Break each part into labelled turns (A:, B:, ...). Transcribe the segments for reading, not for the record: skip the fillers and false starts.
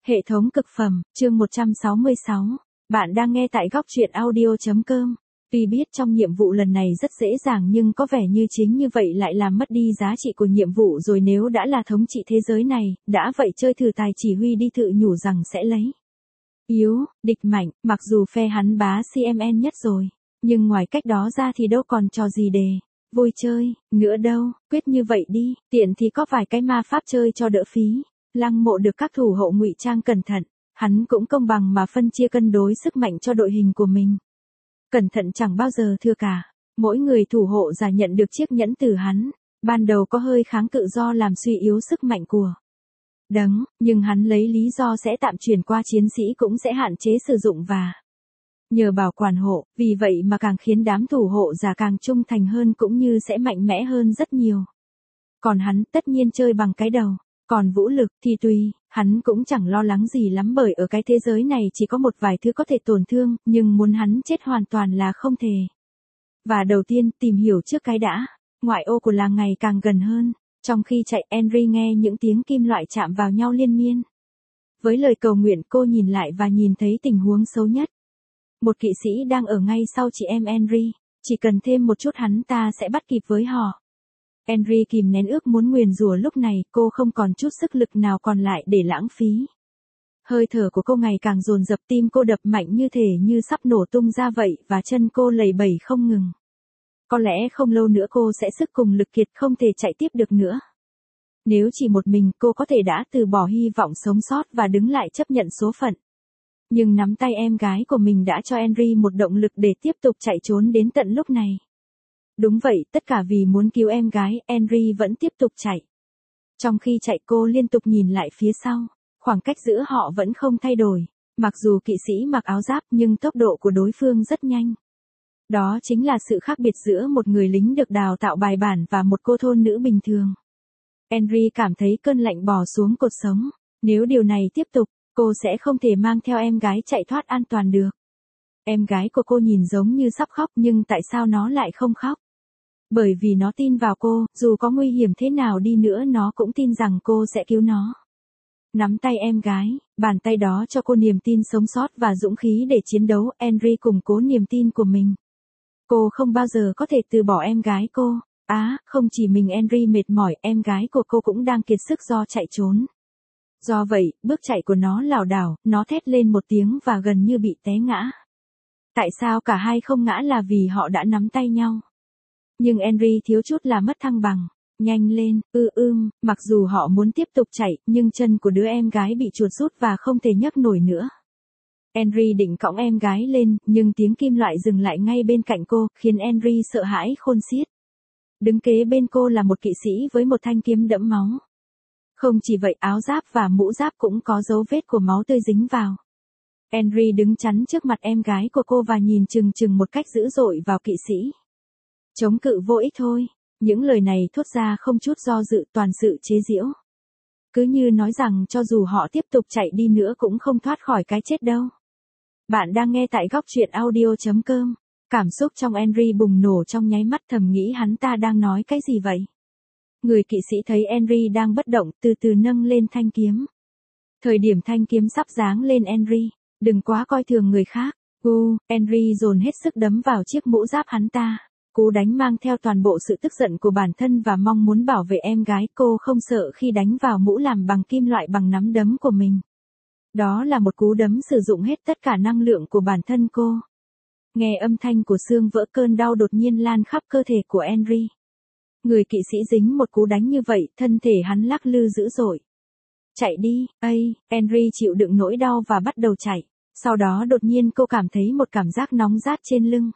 A: Hệ thống cực phẩm, chương 166. Bạn đang nghe tại góc truyện audio.com. Tuy biết trong nhiệm vụ lần này rất dễ dàng nhưng có vẻ như chính như vậy lại làm mất đi giá trị của nhiệm vụ rồi. Nếu đã là thống trị thế giới này, đã vậy chơi thử tài chỉ huy đi, tự nhủ rằng sẽ lấy yếu, địch mạnh, mặc dù phe hắn bá CMN nhất rồi. Nhưng ngoài cách đó ra thì đâu còn trò gì để vui chơi, nữa đâu, quyết như vậy đi, tiện thì có vài cái ma pháp chơi cho đỡ phí. Lăng Mộ được các thủ hộ ngụy trang cẩn thận, hắn cũng công bằng mà phân chia cân đối sức mạnh cho đội hình của mình. Cẩn thận chẳng bao giờ thua cả, mỗi người thủ hộ giả nhận được chiếc nhẫn từ hắn, ban đầu có hơi kháng cự do làm suy yếu sức mạnh của đấng, nhưng hắn lấy lý do sẽ tạm chuyển qua chiến sĩ cũng sẽ hạn chế sử dụng và nhờ bảo quản hộ, vì vậy mà càng khiến đám thủ hộ giả càng trung thành hơn cũng như sẽ mạnh mẽ hơn rất nhiều. Còn hắn tất nhiên chơi bằng cái đầu. Còn vũ lực thì tùy, hắn cũng chẳng lo lắng gì lắm bởi ở cái thế giới này chỉ có một vài thứ có thể tổn thương, nhưng muốn hắn chết hoàn toàn là không thể. Và đầu tiên, tìm hiểu trước cái đã, ngoại ô của làng ngày càng gần hơn, trong khi chạy Henry nghe những tiếng kim loại chạm vào nhau liên miên. Với lời cầu nguyện cô nhìn lại và nhìn thấy tình huống xấu nhất. Một kỵ sĩ đang ở ngay sau chị em Henry, chỉ cần thêm một chút hắn ta sẽ bắt kịp với họ. Henry kìm nén ước muốn nguyền rủa lúc này, cô không còn chút sức lực nào còn lại để lãng phí. Hơi thở của cô ngày càng dồn dập, tim cô đập mạnh như thể như sắp nổ tung ra vậy và chân cô lầy bẩy không ngừng. Có lẽ không lâu nữa cô sẽ sức cùng lực kiệt không thể chạy tiếp được nữa. Nếu chỉ một mình cô có thể đã từ bỏ hy vọng sống sót và đứng lại chấp nhận số phận. Nhưng nắm tay em gái của mình đã cho Henry một động lực để tiếp tục chạy trốn đến tận lúc này. Đúng vậy, tất cả vì muốn cứu em gái, Henry vẫn tiếp tục chạy. Trong khi chạy cô liên tục nhìn lại phía sau, khoảng cách giữa họ vẫn không thay đổi, mặc dù kỵ sĩ mặc áo giáp nhưng tốc độ của đối phương rất nhanh. Đó chính là sự khác biệt giữa một người lính được đào tạo bài bản và một cô thôn nữ bình thường. Henry cảm thấy cơn lạnh bò xuống cột sống, nếu điều này tiếp tục, cô sẽ không thể mang theo em gái chạy thoát an toàn được. Em gái của cô nhìn giống như sắp khóc nhưng tại sao nó lại không khóc? Bởi vì nó tin vào cô, dù có nguy hiểm thế nào đi nữa nó cũng tin rằng cô sẽ cứu nó. Nắm tay em gái, bàn tay đó cho cô niềm tin sống sót và dũng khí để chiến đấu. Henry củng cố niềm tin của mình. Cô không bao giờ có thể từ bỏ em gái cô. Không chỉ mình Henry mệt mỏi, em gái của cô cũng đang kiệt sức do chạy trốn. Do vậy, bước chạy của nó lảo đảo, nó thét lên một tiếng và gần như bị té ngã. Tại sao cả hai không ngã là vì họ đã nắm tay nhau. Nhưng Henry thiếu chút là mất thăng bằng. Nhanh lên, mặc dù họ muốn tiếp tục chạy, nhưng chân của đứa em gái bị chuột rút và không thể nhấc nổi nữa. Henry định cõng em gái lên, nhưng tiếng kim loại dừng lại ngay bên cạnh cô, khiến Henry sợ hãi khôn xiết. Đứng kế bên cô là một kỵ sĩ với một thanh kiếm đẫm máu. Không chỉ vậy, áo giáp và mũ giáp cũng có dấu vết của máu tươi dính vào. Henry đứng chắn trước mặt em gái của cô và nhìn chừng chừng một cách dữ dội vào kỵ sĩ. Chống cự vô ích thôi, những lời này thốt ra không chút do dự, toàn sự chế giễu. Cứ như nói rằng cho dù họ tiếp tục chạy đi nữa cũng không thoát khỏi cái chết đâu. Bạn đang nghe tại góc truyện audio.com. Cảm xúc trong Henry bùng nổ trong nháy mắt, thầm nghĩ hắn ta đang nói cái gì vậy? Người kỵ sĩ thấy Henry đang bất động, từ từ nâng lên thanh kiếm. Thời điểm thanh kiếm sắp giáng lên Henry, đừng quá coi thường người khác. Henry dồn hết sức đấm vào chiếc mũ giáp hắn ta. Cú đánh mang theo toàn bộ sự tức giận của bản thân và mong muốn bảo vệ em gái. Cô không sợ khi đánh vào mũ làm bằng kim loại bằng nắm đấm của mình. Đó là một cú đấm sử dụng hết tất cả năng lượng của bản thân cô. Nghe âm thanh của xương vỡ, cơn đau đột nhiên lan khắp cơ thể của Henry. Người kỵ sĩ dính một cú đánh như vậy, thân thể hắn lắc lư dữ dội. Chạy đi, Henry chịu đựng nỗi đau và bắt đầu chạy. Sau đó đột nhiên cô cảm thấy một cảm giác nóng rát trên lưng.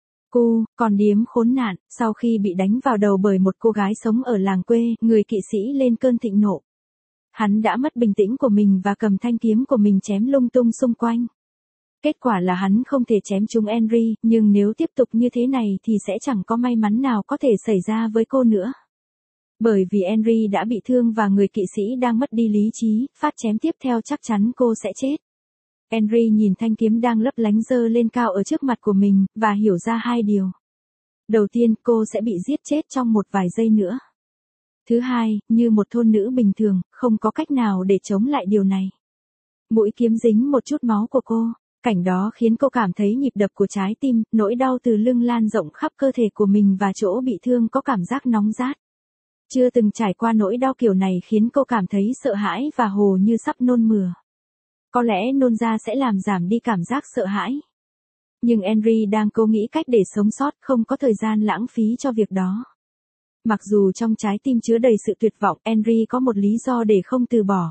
A: Con điếm khốn nạn, sau khi bị đánh vào đầu bởi một cô gái sống ở làng quê, người kỵ sĩ lên cơn thịnh nộ. Hắn đã mất bình tĩnh của mình và cầm thanh kiếm của mình chém lung tung xung quanh. Kết quả là hắn không thể chém trúng Henry, nhưng nếu tiếp tục như thế này thì sẽ chẳng có may mắn nào có thể xảy ra với cô nữa. Bởi vì Henry đã bị thương và người kỵ sĩ đang mất đi lý trí, phát chém tiếp theo chắc chắn cô sẽ chết. Henry nhìn thanh kiếm đang lấp lánh giơ lên cao ở trước mặt của mình, và hiểu ra hai điều. Đầu tiên, cô sẽ bị giết chết trong một vài giây nữa. Thứ hai, như một thôn nữ bình thường, không có cách nào để chống lại điều này. Mũi kiếm dính một chút máu của cô. Cảnh đó khiến cô cảm thấy nhịp đập của trái tim, nỗi đau từ lưng lan rộng khắp cơ thể của mình và chỗ bị thương có cảm giác nóng rát. Chưa từng trải qua nỗi đau kiểu này khiến cô cảm thấy sợ hãi và hồ như sắp nôn mửa. Có lẽ nôn ra sẽ làm giảm đi cảm giác sợ hãi. Nhưng Henry đang cố nghĩ cách để sống sót, không có thời gian lãng phí cho việc đó. Mặc dù trong trái tim chứa đầy sự tuyệt vọng, Henry có một lý do để không từ bỏ.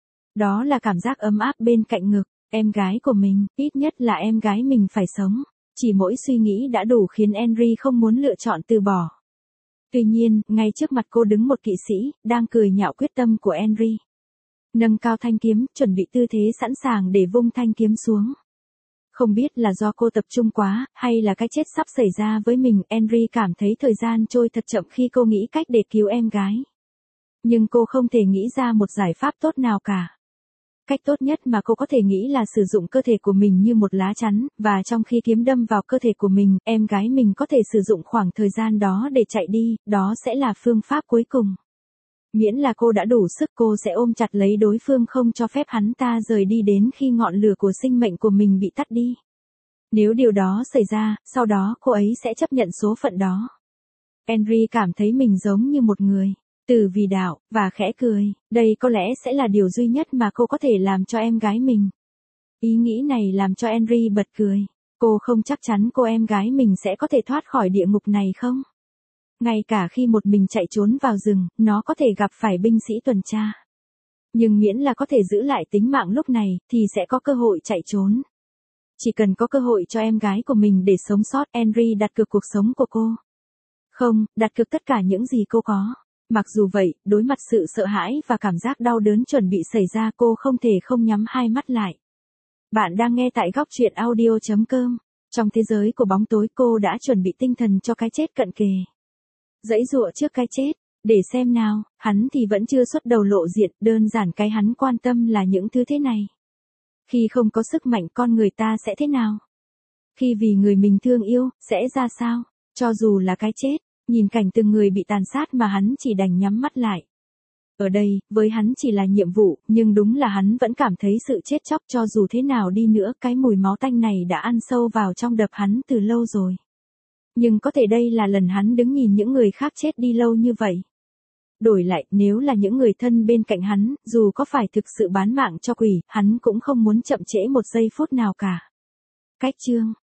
A: Đó là cảm giác ấm áp bên cạnh ngực, em gái của mình, ít nhất là em gái mình phải sống. Chỉ mỗi suy nghĩ đã đủ khiến Henry không muốn lựa chọn từ bỏ. Tuy nhiên, ngay trước mặt cô đứng một kỵ sĩ, đang cười nhạo quyết tâm của Henry. Nâng cao thanh kiếm, chuẩn bị tư thế sẵn sàng để vung thanh kiếm xuống. Không biết là do cô tập trung quá, hay là cái chết sắp xảy ra với mình, Henry cảm thấy thời gian trôi thật chậm khi cô nghĩ cách để cứu em gái. Nhưng cô không thể nghĩ ra một giải pháp tốt nào cả. Cách tốt nhất mà cô có thể nghĩ là sử dụng cơ thể của mình như một lá chắn, và trong khi kiếm đâm vào cơ thể của mình, em gái mình có thể sử dụng khoảng thời gian đó để chạy đi, đó sẽ là phương pháp cuối cùng. Miễn là cô đã đủ sức, cô sẽ ôm chặt lấy đối phương, không cho phép hắn ta rời đi đến khi ngọn lửa của sinh mệnh của mình bị tắt đi. Nếu điều đó xảy ra, sau đó cô ấy sẽ chấp nhận số phận đó. Henry cảm thấy mình giống như một người tử vì đạo, và khẽ cười. Đây có lẽ sẽ là điều duy nhất mà cô có thể làm cho em gái mình. Ý nghĩ này làm cho Henry bật cười. Cô không chắc chắn cô em gái mình sẽ có thể thoát khỏi địa ngục này không? Ngay cả khi một mình chạy trốn vào rừng, nó có thể gặp phải binh sĩ tuần tra. Nhưng miễn là có thể giữ lại tính mạng lúc này, thì sẽ có cơ hội chạy trốn. Chỉ cần có cơ hội cho em gái của mình để sống sót, Henry đặt cược cuộc sống của cô. Không, đặt cược tất cả những gì cô có. Mặc dù vậy, đối mặt sự sợ hãi và cảm giác đau đớn chuẩn bị xảy ra, cô không thể không nhắm hai mắt lại. Bạn đang nghe tại góc truyện audio.com. Trong thế giới của bóng tối, cô đã chuẩn bị tinh thần cho cái chết cận kề. Giãy giụa trước cái chết, để xem nào, hắn thì vẫn chưa xuất đầu lộ diện, đơn giản cái hắn quan tâm là những thứ thế này. Khi không có sức mạnh, con người ta sẽ thế nào? Khi vì người mình thương yêu, sẽ ra sao? Cho dù là cái chết, nhìn cảnh từng người bị tàn sát mà hắn chỉ đành nhắm mắt lại. Ở đây, với hắn chỉ là nhiệm vụ, nhưng đúng là hắn vẫn cảm thấy sự chết chóc. Cho dù thế nào đi nữa, cái mùi máu tanh này đã ăn sâu vào trong đập hắn từ lâu rồi. Nhưng có thể đây là lần hắn đứng nhìn những người khác chết đi lâu như vậy. Đổi lại, nếu là những người thân bên cạnh hắn, dù có phải thực sự bán mạng cho quỷ, hắn cũng không muốn chậm trễ một giây phút nào cả. Cách chương